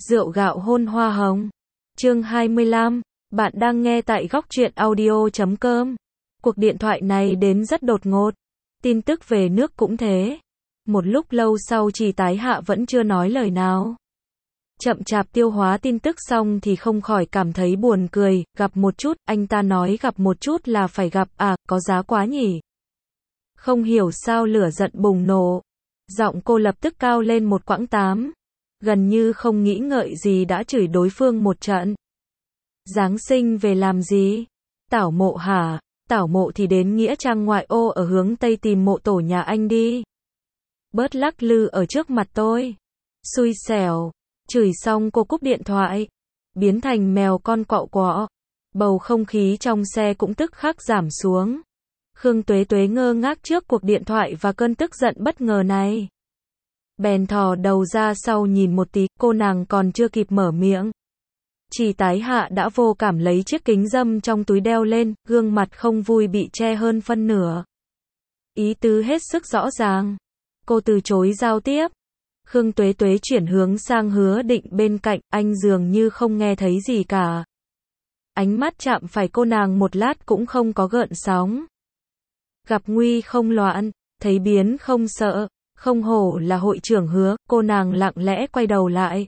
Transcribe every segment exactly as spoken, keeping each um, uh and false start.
Rượu gạo hôn hoa hồng. Chương hai mươi lăm. Bạn đang nghe tại góc truyện audio chấm com. Cuộc điện thoại này đến rất đột ngột. Tin tức về nước cũng thế. Một lúc lâu sau Trì Tái Hạ vẫn chưa nói lời nào. Chậm chạp tiêu hóa tin tức xong thì không khỏi cảm thấy buồn cười, gặp một chút, anh ta nói gặp một chút là phải gặp, à, có giá quá nhỉ. Không hiểu sao lửa giận bùng nổ. Giọng cô lập tức cao lên một quãng tám. Gần như không nghĩ ngợi gì đã chửi đối phương một trận. Giáng sinh về làm gì? Tảo Mộ hả? Tảo Mộ thì đến nghĩa trang ngoại ô ở hướng Tây tìm mộ tổ nhà anh đi. Bớt lắc lư ở trước mặt tôi. Xui xẻo. Chửi xong cô cúp điện thoại. Biến thành mèo con quạo quọ. Bầu không khí trong xe cũng tức khắc giảm xuống. Khương Tuế Tuế ngơ ngác trước cuộc điện thoại và cơn tức giận bất ngờ này. Bèn thò đầu ra sau nhìn một tí, cô nàng còn chưa kịp mở miệng. Trì Tái Hạ đã vô cảm lấy chiếc kính râm trong túi đeo lên, gương mặt không vui bị che hơn phân nửa. Ý tứ hết sức rõ ràng. Cô từ chối giao tiếp. Khương Tuế Tuế chuyển hướng sang Hứa Định bên cạnh, anh dường như không nghe thấy gì cả. Ánh mắt chạm phải cô nàng một lát cũng không có gợn sóng. Gặp nguy không loạn, thấy biến không sợ. Không hổ là hội trưởng Hứa, cô nàng lặng lẽ quay đầu lại.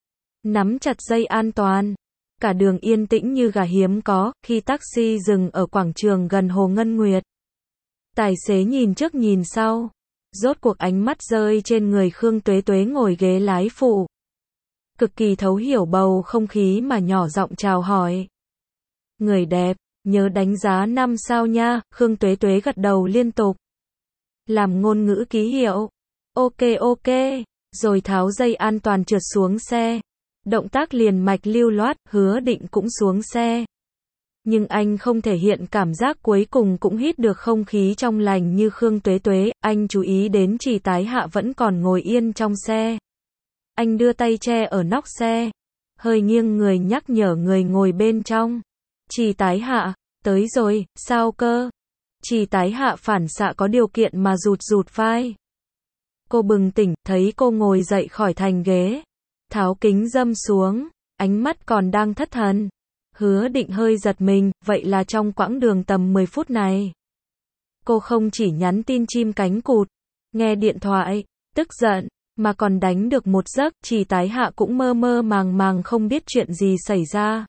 Nắm chặt dây an toàn. Cả đường yên tĩnh như gà hiếm có, khi taxi dừng ở quảng trường gần Hồ Ngân Nguyệt. Tài xế nhìn trước nhìn sau. Rốt cuộc ánh mắt rơi trên người Khương Tuế Tuế ngồi ghế lái phụ. Cực kỳ thấu hiểu bầu không khí mà nhỏ giọng chào hỏi. Người đẹp, nhớ đánh giá năm sao nha, Khương Tuế Tuế gật đầu liên tục. Làm ngôn ngữ ký hiệu. Ok ok, rồi tháo dây an toàn trượt xuống xe. Động tác liền mạch lưu loát, Hứa Định cũng xuống xe. Nhưng anh không thể hiện cảm giác cuối cùng cũng hít được không khí trong lành như Khương Tuế Tuế, anh chú ý đến Trì Tái Hạ vẫn còn ngồi yên trong xe. Anh đưa tay che ở nóc xe, hơi nghiêng người nhắc nhở người ngồi bên trong. Trì Tái Hạ, tới rồi, sao cơ? Trì Tái Hạ phản xạ có điều kiện mà rụt rụt vai. Cô bừng tỉnh, thấy cô ngồi dậy khỏi thành ghế. Tháo kính râm xuống, ánh mắt còn đang thất thần. Hứa Định hơi giật mình, vậy là trong quãng đường tầm mười phút này. Cô không chỉ nhắn tin chim cánh cụt, nghe điện thoại, tức giận, mà còn đánh được một giấc. Trì Tái Hạ cũng mơ mơ màng màng không biết chuyện gì xảy ra.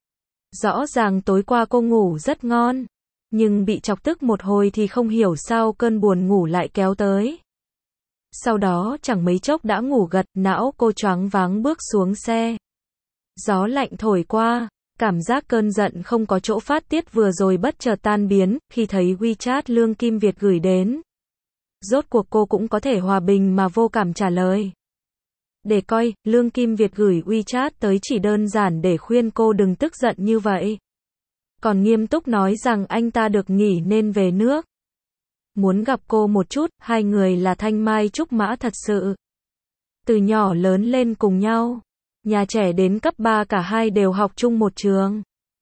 Rõ ràng tối qua cô ngủ rất ngon, nhưng bị chọc tức một hồi thì không hiểu sao cơn buồn ngủ lại kéo tới. Sau đó chẳng mấy chốc đã ngủ gật, não cô choáng váng bước xuống xe. Gió lạnh thổi qua, cảm giác cơn giận không có chỗ phát tiết vừa rồi bất chợt tan biến, khi thấy WeChat Lương Kim Việt gửi đến. Rốt cuộc cô cũng có thể hòa bình mà vô cảm trả lời. Để coi, Lương Kim Việt gửi WeChat tới chỉ đơn giản để khuyên cô đừng tức giận như vậy. Còn nghiêm túc nói rằng anh ta được nghỉ nên về nước. Muốn gặp cô một chút, hai người là thanh mai trúc mã thật sự. Từ nhỏ lớn lên cùng nhau. Nhà trẻ đến cấp ba cả hai đều học chung một trường.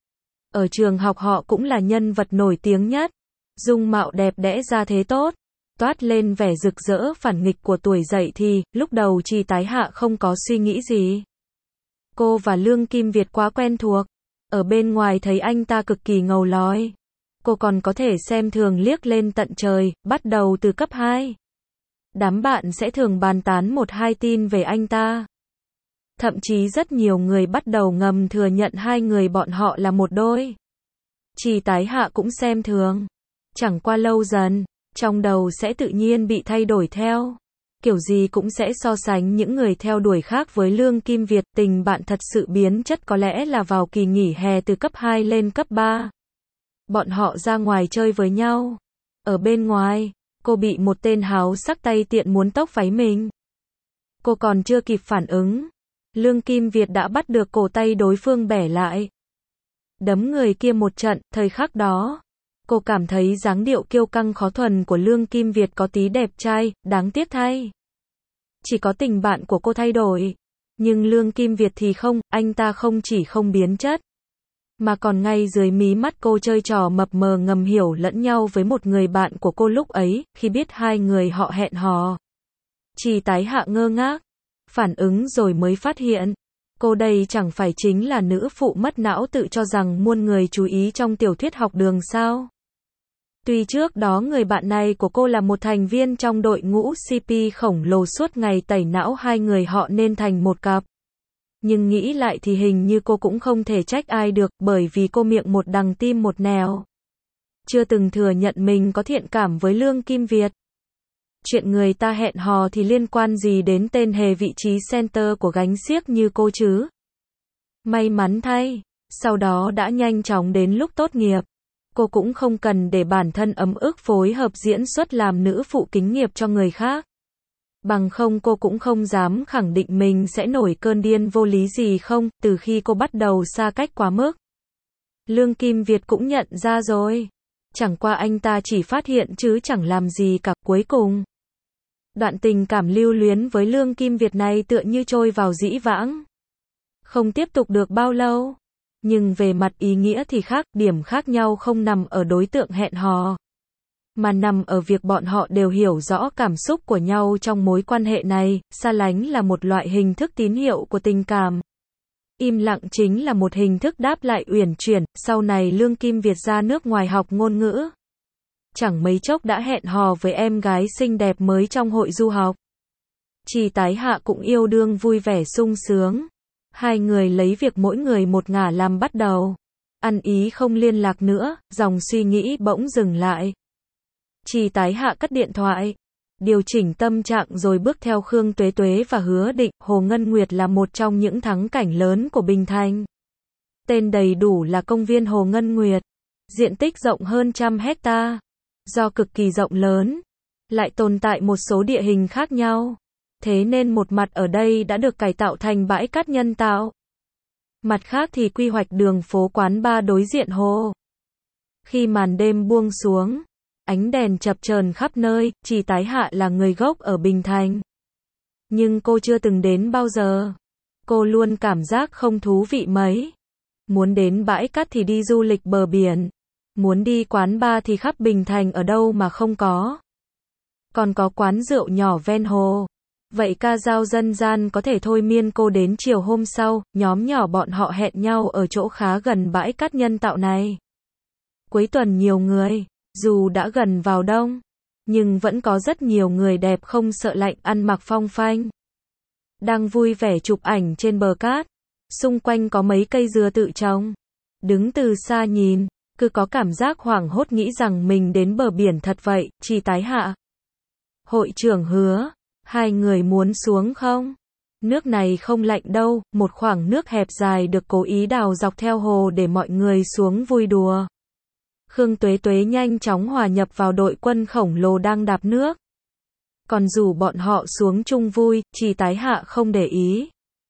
Ở trường học họ cũng là nhân vật nổi tiếng nhất. Dung mạo đẹp đẽ ra thế tốt. Toát lên vẻ rực rỡ phản nghịch của tuổi dậy thì, lúc đầu Trì Tái Hạ không có suy nghĩ gì. Cô và Lương Kim Việt quá quen thuộc. Ở bên ngoài thấy anh ta cực kỳ ngầu lói. Cô còn có thể xem thường liếc lên tận trời, bắt đầu từ cấp hai. Đám bạn sẽ thường bàn tán một hai tin về anh ta. Thậm chí rất nhiều người bắt đầu ngầm thừa nhận hai người bọn họ là một đôi. Trì Tái Hạ cũng xem thường. Chẳng qua lâu dần, trong đầu sẽ tự nhiên bị thay đổi theo. Kiểu gì cũng sẽ so sánh những người theo đuổi khác với Lương Kim Việt. Tình bạn thật sự biến chất có lẽ là vào kỳ nghỉ hè từ cấp hai lên cấp ba. Bọn họ ra ngoài chơi với nhau. Ở bên ngoài, cô bị một tên háo sắc tay tiện muốn tóc váy mình. Cô còn chưa kịp phản ứng. Lương Kim Việt đã bắt được cổ tay đối phương bẻ lại. Đấm người kia một trận, thời khắc đó. Cô cảm thấy dáng điệu kiêu căng khó thuần của Lương Kim Việt có tí đẹp trai, đáng tiếc thay. Chỉ có tình bạn của cô thay đổi. Nhưng Lương Kim Việt thì không, anh ta không chỉ không biến chất. Mà còn ngay dưới mí mắt cô chơi trò mập mờ ngầm hiểu lẫn nhau với một người bạn của cô lúc ấy, khi biết hai người họ hẹn hò. Trì Tái Hạ ngơ ngác. Phản ứng rồi mới phát hiện. Cô đây chẳng phải chính là nữ phụ mất não tự cho rằng muôn người chú ý trong tiểu thuyết học đường sao? Tuy trước đó người bạn này của cô là một thành viên trong đội ngũ xê pê khổng lồ suốt ngày tẩy não hai người họ nên thành một cặp. Nhưng nghĩ lại thì hình như cô cũng không thể trách ai được, bởi vì cô miệng một đằng tim một nẻo. Chưa từng thừa nhận mình có thiện cảm với Lương Kim Việt. Chuyện người ta hẹn hò thì liên quan gì đến tên hề vị trí center của gánh xiếc như cô chứ? May mắn thay, sau đó đã nhanh chóng đến lúc tốt nghiệp. Cô cũng không cần để bản thân ấm ức phối hợp diễn xuất làm nữ phụ kính nghiệp cho người khác. Bằng không cô cũng không dám khẳng định mình sẽ nổi cơn điên vô lý gì không, từ khi cô bắt đầu xa cách quá mức. Lương Kim Việt cũng nhận ra rồi. Chẳng qua anh ta chỉ phát hiện chứ chẳng làm gì cả. Cuối cùng, đoạn tình cảm lưu luyến với Lương Kim Việt này tựa như trôi vào dĩ vãng. Không tiếp tục được bao lâu. Nhưng về mặt ý nghĩa thì khác, điểm khác nhau không nằm ở đối tượng hẹn hò, mà nằm ở việc bọn họ đều hiểu rõ cảm xúc của nhau trong mối quan hệ này. Xa lánh là một loại hình thức tín hiệu của tình cảm. Im lặng chính là một hình thức đáp lại uyển chuyển. Sau này Lương Kim Việt ra nước ngoài học ngôn ngữ. Chẳng mấy chốc đã hẹn hò với em gái xinh đẹp mới trong hội du học. Trì Tái Hạ cũng yêu đương vui vẻ sung sướng. Hai người lấy việc mỗi người một ngả làm bắt đầu. Ăn ý không liên lạc nữa, dòng suy nghĩ bỗng dừng lại. Trì Tái Hạ cất điện thoại, điều chỉnh tâm trạng rồi bước theo Khương Tuế Tuế và Hứa Định. Hồ Ngân Nguyệt là một trong những thắng cảnh lớn của Bình Thành. Tên đầy đủ là công viên Hồ Ngân Nguyệt. Diện tích rộng hơn trăm hecta. Do cực kỳ rộng lớn, lại tồn tại một số địa hình khác nhau. Thế nên một mặt ở đây đã được cải tạo thành bãi cát nhân tạo. Mặt khác thì quy hoạch đường phố quán bar đối diện hồ. Khi màn đêm buông xuống, ánh đèn chập chờn khắp nơi. Trì Tái Hạ là người gốc ở Bình Thành. Nhưng cô chưa từng đến bao giờ. Cô luôn cảm giác không thú vị mấy. Muốn đến bãi cát thì đi du lịch bờ biển. Muốn đi quán bar thì khắp Bình Thành ở đâu mà không có. Còn có quán rượu nhỏ ven hồ. Vậy ca dao dân gian có thể thôi miên cô đến chiều hôm sau. Nhóm nhỏ bọn họ hẹn nhau ở chỗ khá gần bãi cát nhân tạo này. Cuối tuần nhiều người, dù đã gần vào đông, nhưng vẫn có rất nhiều người đẹp không sợ lạnh, ăn mặc phong phanh. Đang vui vẻ chụp ảnh trên bờ cát. Xung quanh có mấy cây dừa tự trồng. Đứng từ xa nhìn, cứ có cảm giác hoảng hốt nghĩ rằng mình đến bờ biển thật vậy. Trì Tái Hạ, hội trưởng Hứa, hai người muốn xuống không? Nước này không lạnh đâu. Một khoảng nước hẹp dài được cố ý đào dọc theo hồ để mọi người xuống vui đùa. Khương Tuế Tuế nhanh chóng hòa nhập vào đội quân khổng lồ đang đạp nước. Còn dù bọn họ xuống chung vui, Trì Tái Hạ không để ý.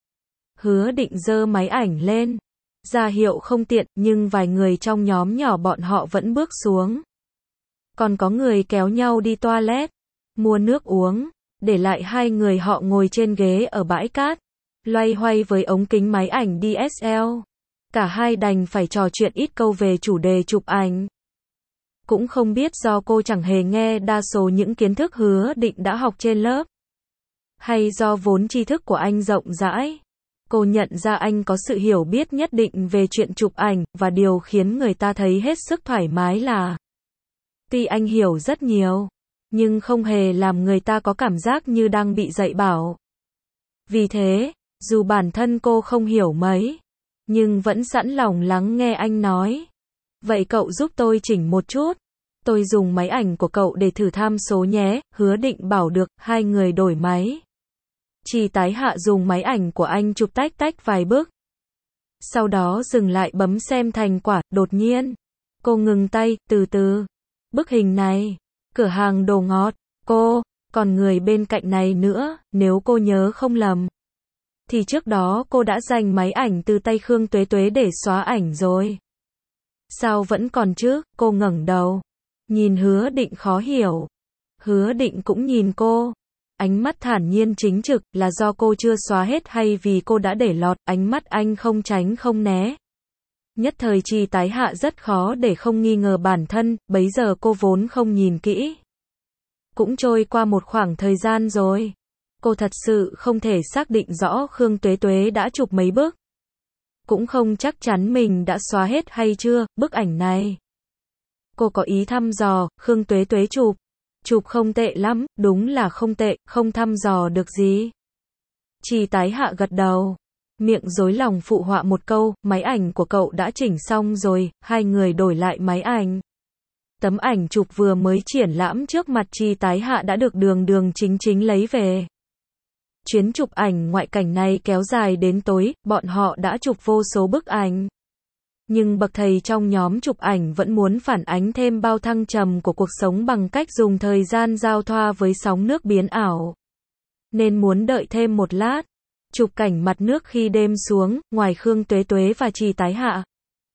Hứa Định giơ máy ảnh lên, ra hiệu không tiện, nhưng vài người trong nhóm nhỏ bọn họ vẫn bước xuống. Còn có người kéo nhau đi toilet, mua nước uống, để lại hai người họ ngồi trên ghế ở bãi cát, loay hoay với ống kính máy ảnh đê ét lờ. Cả hai đành phải trò chuyện ít câu về chủ đề chụp ảnh. Cũng không biết do cô chẳng hề nghe đa số những kiến thức Hứa Định đã học trên lớp, hay do vốn tri thức của anh rộng rãi. Cô nhận ra anh có sự hiểu biết nhất định về chuyện chụp ảnh, và điều khiến người ta thấy hết sức thoải mái là tuy anh hiểu rất nhiều, nhưng không hề làm người ta có cảm giác như đang bị dạy bảo. Vì thế, dù bản thân cô không hiểu mấy, nhưng vẫn sẵn lòng lắng nghe anh nói. Vậy cậu giúp tôi chỉnh một chút. Tôi dùng máy ảnh của cậu để thử tham số nhé. Hứa Định bảo được. Hai người đổi máy. Trì Tái Hạ dùng máy ảnh của anh chụp tách tách vài bức. Sau đó dừng lại bấm xem thành quả. Đột nhiên, cô ngừng tay, từ từ. Bức hình này, cửa hàng đồ ngọt. Cô, còn người bên cạnh này nữa, nếu cô nhớ không lầm, thì trước đó cô đã giành máy ảnh từ tay Khương Tuế Tuế để xóa ảnh rồi. Sao vẫn còn chứ? Cô ngẩng đầu, nhìn Hứa Định khó hiểu. Hứa Định cũng nhìn cô, ánh mắt thản nhiên chính trực. Là do cô chưa xóa hết hay vì cô đã để lọt? Ánh mắt anh không tránh không né. Nhất thời Trì Tái Hạ rất khó để không nghi ngờ bản thân. Bấy giờ cô vốn không nhìn kỹ. Cũng trôi qua một khoảng thời gian rồi. Cô thật sự không thể xác định rõ Khương Tuế Tuế đã chụp mấy bức. Cũng không chắc chắn mình đã xóa hết hay chưa, bức ảnh này. Cô có ý thăm dò, Khương Tuế Tuế chụp. Chụp không tệ lắm, đúng là không tệ, không thăm dò được gì. Trì Tái Hạ gật đầu. Miệng dối lòng phụ họa một câu, máy ảnh của cậu đã chỉnh xong rồi, hai người đổi lại máy ảnh. Tấm ảnh chụp vừa mới triển lãm trước mặt Trì Tái Hạ đã được Đường Đường Chính Chính lấy về. Chuyến chụp ảnh ngoại cảnh này kéo dài đến tối, bọn họ đã chụp vô số bức ảnh. Nhưng bậc thầy trong nhóm chụp ảnh vẫn muốn phản ánh thêm bao thăng trầm của cuộc sống bằng cách dùng thời gian giao thoa với sóng nước biến ảo. Nên muốn đợi thêm một lát. Chụp cảnh mặt nước khi đêm xuống, ngoài Khương Tuế Tuế và Trì Tái Hạ.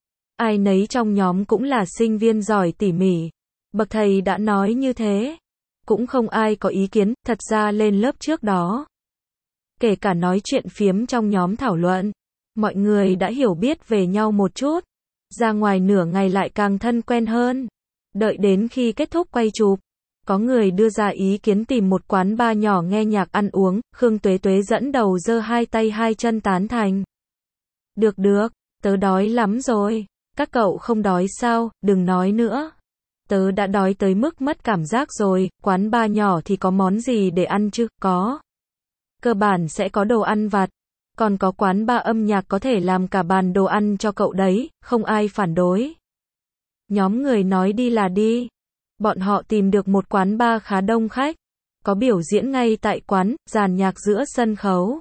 Ai nấy trong nhóm cũng là sinh viên giỏi tỉ mỉ. Bậc thầy đã nói như thế. Cũng không ai có ý kiến, thật ra lên lớp trước đó. Kể cả nói chuyện phiếm trong nhóm thảo luận. Mọi người đã hiểu biết về nhau một chút. Ra ngoài nửa ngày lại càng thân quen hơn. Đợi đến khi kết thúc quay chụp. Có người đưa ra ý kiến tìm một quán bar nhỏ nghe nhạc ăn uống, Khương Tuế Tuế dẫn đầu giơ hai tay hai chân tán thành. Được được, tớ đói lắm rồi. Các cậu không đói sao, đừng nói nữa. Tớ đã đói tới mức mất cảm giác rồi, quán bar nhỏ thì có món gì để ăn chứ, có. Cơ bản sẽ có đồ ăn vặt. Còn có quán bar âm nhạc có thể làm cả bàn đồ ăn cho cậu đấy, không ai phản đối. Nhóm người nói đi là đi. Bọn họ tìm được một quán bar khá đông khách. Có biểu diễn ngay tại quán, dàn nhạc giữa sân khấu.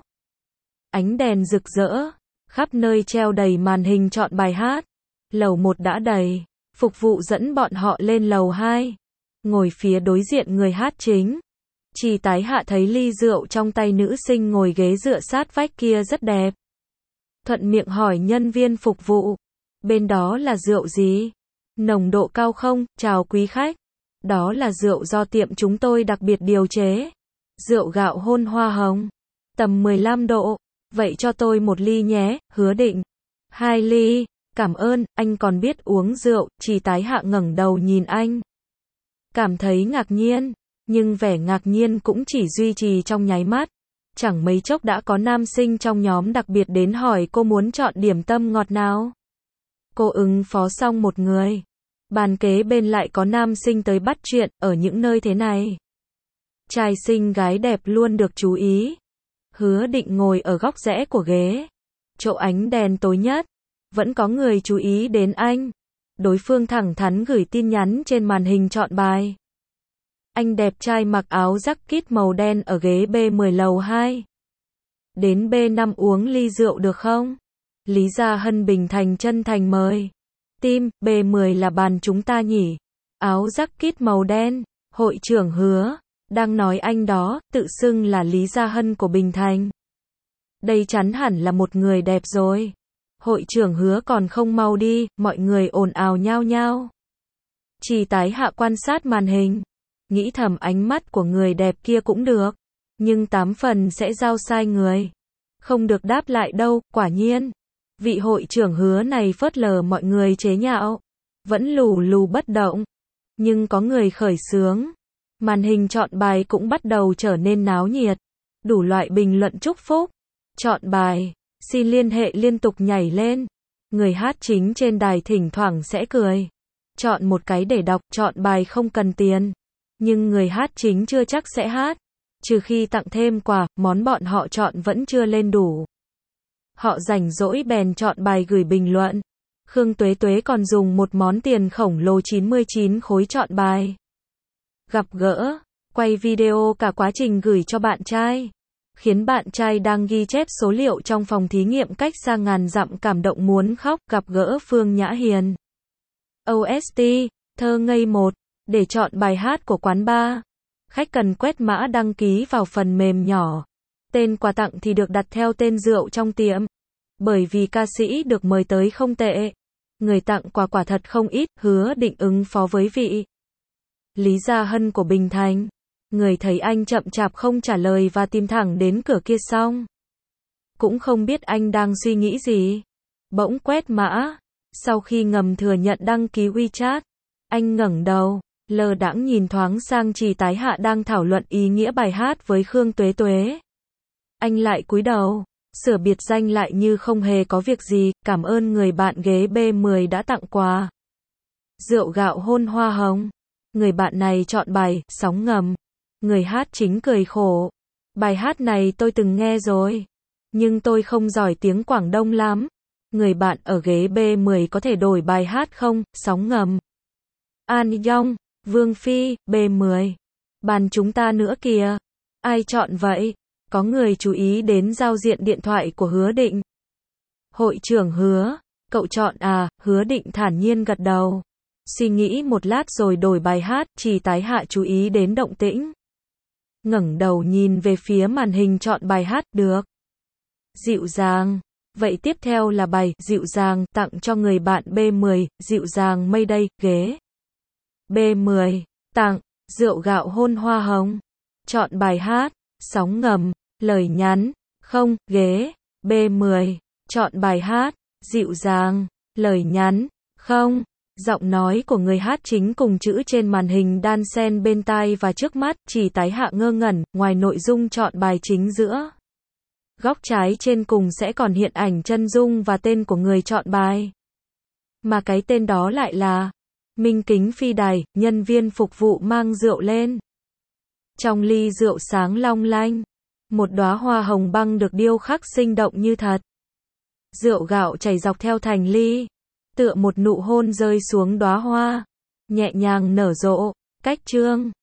Ánh đèn rực rỡ. Khắp nơi treo đầy màn hình chọn bài hát. Lầu một đã đầy. Phục vụ dẫn bọn họ lên lầu hai. Ngồi phía đối diện người hát chính. Trì Tái Hạ thấy ly rượu trong tay nữ sinh ngồi ghế dựa sát vách kia rất đẹp. Thuận miệng hỏi nhân viên phục vụ. Bên đó là rượu gì? Nồng độ cao không? Chào quý khách. Đó là rượu do tiệm chúng tôi đặc biệt điều chế. Rượu gạo hôn hoa hồng. Tầm mười lăm độ. Vậy cho tôi một ly nhé, Hứa Định. Hai ly. Cảm ơn, anh còn biết uống rượu. Trì Tái Hạ ngẩng đầu nhìn anh. Cảm thấy ngạc nhiên. Nhưng vẻ ngạc nhiên cũng chỉ duy trì trong nháy mắt. Chẳng mấy chốc đã có nam sinh trong nhóm đặc biệt đến hỏi cô muốn chọn điểm tâm ngọt nào. Cô ứng phó xong một người. Bàn kế bên lại có nam sinh tới bắt chuyện, ở những nơi thế này. Trai xinh gái đẹp luôn được chú ý. Hứa Định ngồi ở góc rẽ của ghế. Chỗ ánh đèn tối nhất. Vẫn có người chú ý đến anh. Đối phương thẳng thắn gửi tin nhắn trên màn hình chọn bài. Anh đẹp trai mặc áo jacket màu đen ở ghế B mười lầu hai. Đến B năm uống ly rượu được không? Lý Gia Hân bình thành chân thành mời. Tim, B mười là bàn chúng ta nhỉ? Áo jacket màu đen, hội trưởng Hứa, đang nói anh đó, tự xưng là Lý Gia Hân của Bình Thành. Đây chắn hẳn là một người đẹp rồi. Hội trưởng Hứa còn không mau đi, mọi người ồn ào nhao nhao. Trì Tái Hạ quan sát màn hình. Nghĩ thầm ánh mắt của người đẹp kia cũng được. Nhưng tám phần sẽ giao sai người. Không được đáp lại đâu, quả nhiên. Vị hội trưởng Hứa này phớt lờ mọi người chế nhạo. Vẫn lù lù bất động. Nhưng có người khởi xướng. Màn hình chọn bài cũng bắt đầu trở nên náo nhiệt. Đủ loại bình luận chúc phúc. Chọn bài. Xin liên hệ liên tục nhảy lên. Người hát chính trên đài thỉnh thoảng sẽ cười. Chọn một cái để đọc, chọn bài không cần tiền. Nhưng người hát chính chưa chắc sẽ hát. Trừ khi tặng thêm quà, món bọn họ chọn vẫn chưa lên đủ. Họ rảnh rỗi bèn chọn bài gửi bình luận. Khương Tuế Tuế còn dùng một món tiền khổng lồ chín mươi chín khối chọn bài. Gặp gỡ, quay video cả quá trình gửi cho bạn trai. Khiến bạn trai đang ghi chép số liệu trong phòng thí nghiệm cách xa ngàn dặm cảm động muốn khóc. Gặp gỡ Phương Nhã Hiền. ô ét tê, thơ ngây một. Để chọn bài hát của quán bar, khách cần quét mã đăng ký vào phần mềm nhỏ. Tên quà tặng thì được đặt theo tên rượu trong tiệm. Bởi vì ca sĩ được mời tới không tệ. Người tặng quà quả thật không ít, Hứa Định ứng phó với vị Lý Gia Hân của Bình Thành. Người thấy anh chậm chạp không trả lời và tìm thẳng đến cửa kia xong. Cũng không biết anh đang suy nghĩ gì. Bỗng quét mã. Sau khi ngầm thừa nhận đăng ký WeChat, anh ngẩng đầu. lơ đãng nhìn thoáng sang Trì Tái Hạ đang thảo luận ý nghĩa bài hát với Khương Tuế Tuế. Anh lại cúi đầu, sửa biệt danh lại như không hề có việc gì, cảm ơn người bạn ghế B mười đã tặng quà. Rượu gạo hôn hoa hồng. Người bạn này chọn bài Sóng Ngầm. Người hát chính cười khổ. Bài hát này tôi từng nghe rồi, nhưng tôi không giỏi tiếng Quảng Đông lắm. Người bạn ở ghế B mười có thể đổi bài hát không? Sóng Ngầm. An Yong, Vương Phi, B mười. Bàn chúng ta nữa kìa. Ai chọn vậy? Có người chú ý đến giao diện điện thoại của Hứa Định. Hội trưởng Hứa, cậu chọn à? Hứa Định thản nhiên gật đầu. Suy nghĩ một lát rồi đổi bài hát. Trì Tái Hạ chú ý đến động tĩnh, ngẩng đầu nhìn về phía màn hình chọn bài hát. Được. Dịu dàng. Vậy tiếp theo là bài Dịu Dàng tặng cho người bạn B mười. Dịu Dàng mây đây, ghế B mười. Tặng Rượu Gạo Hôn Hoa Hồng. Chọn bài hát Sóng Ngầm. Lời nhắn không, ghế B mười. Chọn bài hát Dịu Dàng. Lời nhắn không. Giọng nói của người hát chính cùng chữ trên màn hình đan xen bên tai và trước mắt. Trì Tái Hạ ngơ ngẩn, ngoài nội dung chọn bài chính giữa, góc trái trên cùng sẽ còn hiện ảnh chân dung và tên của người chọn bài. Mà cái tên đó lại là Minh Kính Phi Đài, nhân viên phục vụ mang rượu lên. Trong ly rượu sáng long lanh, một đóa hoa hồng băng được điêu khắc sinh động như thật. Rượu gạo chảy dọc theo thành ly, tựa một nụ hôn rơi xuống đóa hoa, nhẹ nhàng nở rộ, cách chương.